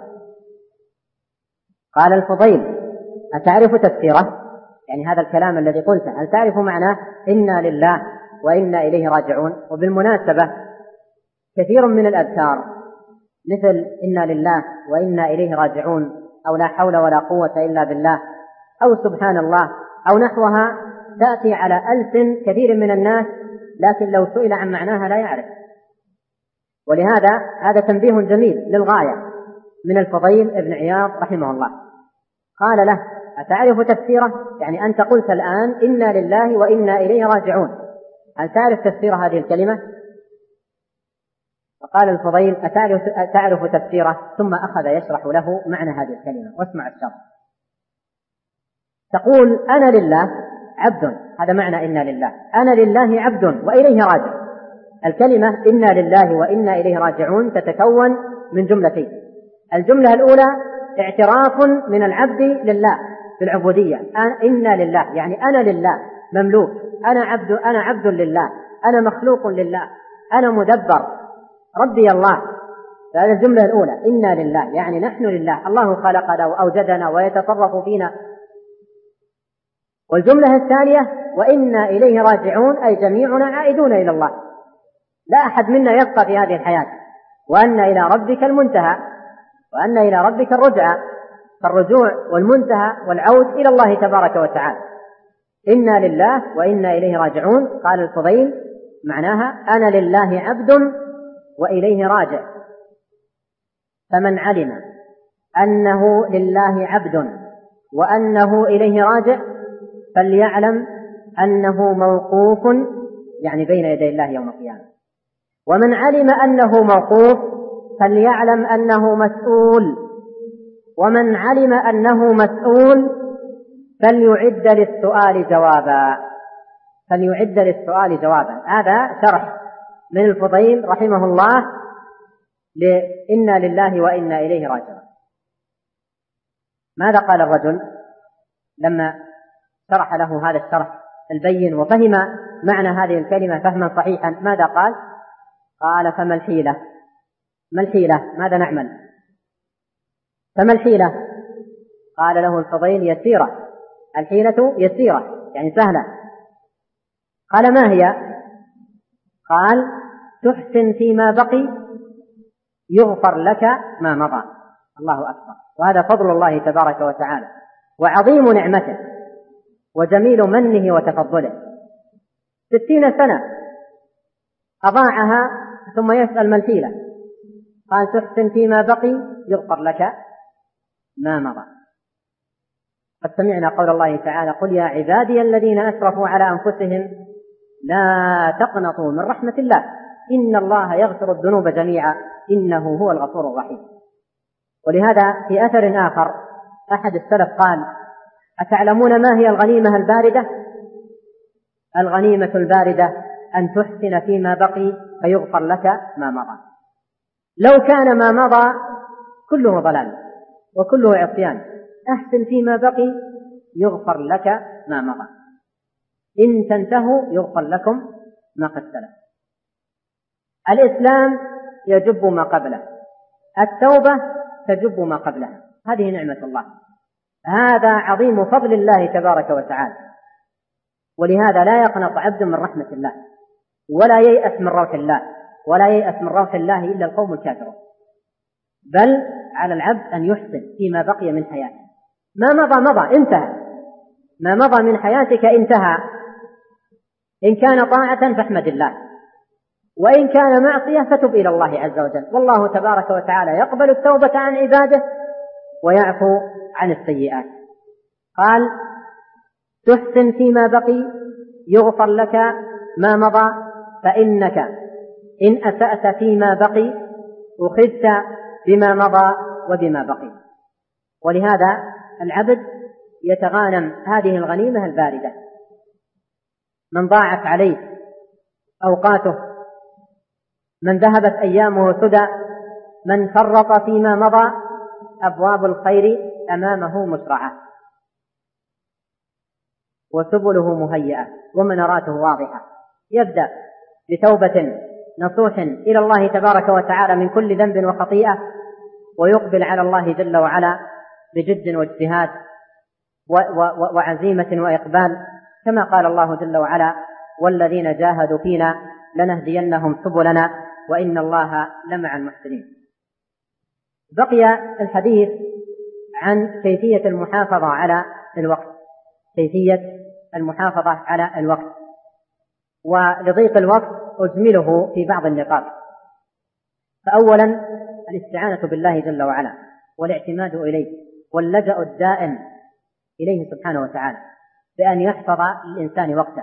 قال الفضيل: أتعرف تفسيره؟ يعني هذا الكلام الذي قلته هل تعرف معناه إنا لله وإنا إليه راجعون؟ وبالمناسبة كثير من الأذكار مثل إنا لله وإنا إليه راجعون أو لا حول ولا قوة إلا بالله أو سبحان الله أو نحوها تأتي على ألسن كثير من الناس، لكن لو سئل عن معناها لا يعرف. ولهذا هذا تنبيه جميل للغاية من الفضيل بن عياض رحمه الله. قال له: أتعرف تفسيره؟ يعني أنت قلت الآن إنا لله وإنا إليه راجعون، هل تعرف تفسير هذه الكلمة؟ فقال الفضيل: أتعرف تفسيره؟ ثم أخذ يشرح له معنى هذه الكلمة. واسمع الشرح: تقول أنا لله عبد، هذا معنى إنا لله، أنا لله عبد وإليه راجع. الكلمة إنا لله وإنا إليه راجعون تتكون من جملتين. الجملة الأولى اعتراف من العبد لله بالعبودية، إنا لله يعني أنا لله مملوك، أنا عبد لله، أنا مخلوق لله، أنا مدبر، ربي الله. فهذه الجملة الأولى إنا لله يعني نحن لله، الله خلقنا وأوجدنا ويتصرف فينا. والجملة الثانية وإنا إليه راجعون أي جميعنا عائدون إلى الله، لا أحد منا يبقى في هذه الحياة، وأن إلى ربك المنتهى وأن إلى ربك الرجعى، فالرجوع والمنتهى والعود إلى الله تبارك وتعالى. إنا لله وإنا إليه راجعون. قال الفضيل معناها أنا لله عبد وإليه راجع. فمن علم أنه لله عبد وأنه إليه راجع فليعلم أنه موقوف، يعني بين يدي الله يوم القيامة. ومن علم أنه موقوف فليعلم أنه مسؤول، ومن علم أنه مسؤول فليعد للسؤال جوابا. هذا شرح من الفضيل رحمه الله لإنا لله وإنا إليه راجعون. ماذا قال الرجل لما شرح له هذا الشرح البين وفهم معنى هذه الكلمة فهما صحيحا؟ ماذا قال؟ قال فما الحيلة؟ ما الحيلة؟ ماذا نعمل؟ فما الحيلة؟ قال له الفضيل يسيرة، الحيلة يسيرة يعني سهلة. قال ما هي؟ قال تحسن فيما بقي يغفر لك ما مضى. الله أكبر. وهذا فضل الله تبارك وتعالى وعظيم نعمته وجميل منه وتفضله. 60 سنة أضاعها ثم يسأل ما الحيلة؟ قال تحسن فيما بقي يغفر لك ما مضى. قد سمعنا قول الله تعالى قل يا عبادي الذين أسرفوا على أنفسهم لا تقنطوا من رحمة الله إن الله يغفر الذنوب جميعا إنه هو الغفور الرحيم. ولهذا في أثر آخر أحد السلف قال أتعلمون ما هي الغنيمة الباردة؟ الغنيمة الباردة أن تحسن فيما بقي فيغفر لك ما مضى. لو كان ما مضى كله ضلال وكله عصيان، أحسن فيما بقي يغفر لك ما مضى. إن تنتهوا يغفر لكم ما قد سلف. الإسلام يجب ما قبله، التوبة تجب ما قبلها. هذه نعمة الله، هذا عظيم فضل الله تبارك وتعالى. ولهذا لا يقنط عبد من رحمة الله ولا ييأس من روح الله، ولا ييأس من روح الله إلا القوم الكافرون. بل على العبد أن يحسن فيما بقي من حياته. ما مضى مضى، انتهى. ما مضى من حياتك انتهى. إن كان طاعة فاحمد الله، وإن كان معصية فتب إلى الله عز وجل. والله تبارك وتعالى يقبل التوبة عن عباده ويعفو عن السيئات. قال تحسن فيما بقي يغفر لك ما مضى فإنك إن أسأت فيما بقي أخذت بما مضى وبما بقي. ولهذا العبد يتغانم هذه الغنيمة الباردة. من ضاعت عليه أوقاته، من ذهبت أيامه سدى، من فرط فيما مضى أبواب الخير أمامه مسرعة وسبله مهيئة ومناراته واضحة. يبدأ بتوبة نصوح إلى الله تبارك وتعالى من كل ذنب وخطيئة، ويقبل على الله جل وعلا بجد واجتهاد وعزيمة وإقبال، كما قال الله جل وعلا والذين جاهدوا فينا لنهدينهم سبلنا وإن الله لمع المحسنين. بقي الحديث عن كيفية المحافظة على الوقت، كيفية المحافظة على الوقت. ولضيق الوقت أجمله في بعض النقاط. فأولا الاستعانة بالله جل وعلا والاعتماد إليه واللجأ الدائم إليه سبحانه وتعالى بأن يحفظ للإنسان وقته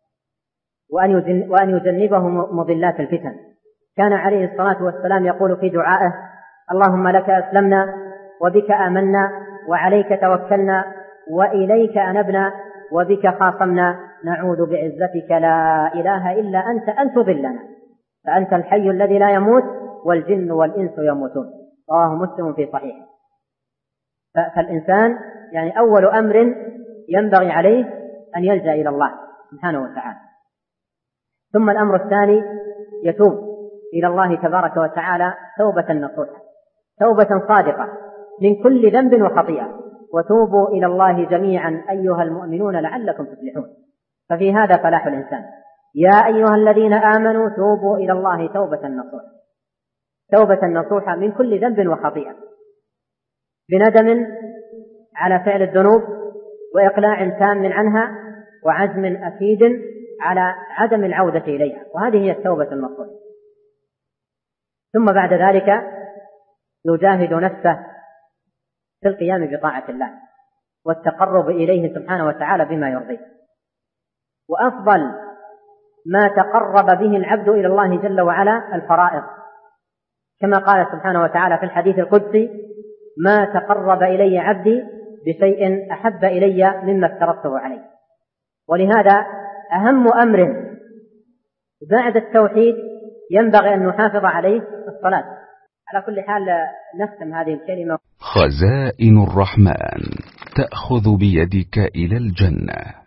وأن يجنبه مضلات الفتن. كان عليه الصلاة والسلام يقول في دعائه اللهم لك أسلمنا وبك آمنا وعليك توكلنا وإليك أنبنا وبك خاصمنا نعوذ بعزتك لا إله إلا أنت أن تضلنا فأنت الحي الذي لا يموت والجن والإنس يموتون. رواه مسلم في صحيحه. فالإنسان يعني أول أمر ينبغي عليه أن يلجأ إلى الله سبحانه وتعالى. ثم الأمر الثاني يتوب إلى الله تبارك وتعالى توبة نصوحة، توبة صادقة من كل ذنب وخطيئة. وتوبوا إلى الله جميعا أيها المؤمنون لعلكم تفلحون. ففي هذا فلاح الإنسان. يا أيها الذين آمنوا توبوا إلى الله توبة نصوحة، توبة نصوحة من كل ذنب وخطيئة، بندم على فعل الذنوب وإقلاع تام عنها وعزم أكيد على عدم العودة إليها، وهذه هي التوبة النصوحة. ثم بعد ذلك يجاهد نفسه في القيام بطاعة الله والتقرب إليه سبحانه وتعالى بما يرضيه. وأفضل ما تقرب به العبد إلى الله جل وعلا الفرائض، كما قال سبحانه وتعالى في الحديث القدسي: ما تقرب إلي عبدي بشيء أحب إلي مما افترضته عليه. ولهذا أهم أمر بعد التوحيد ينبغي أن نحافظ عليه الصلاة. على كل حال نختم هذه الكلمة: خزائن الرحمن تأخذ بيدك إلى الجنة.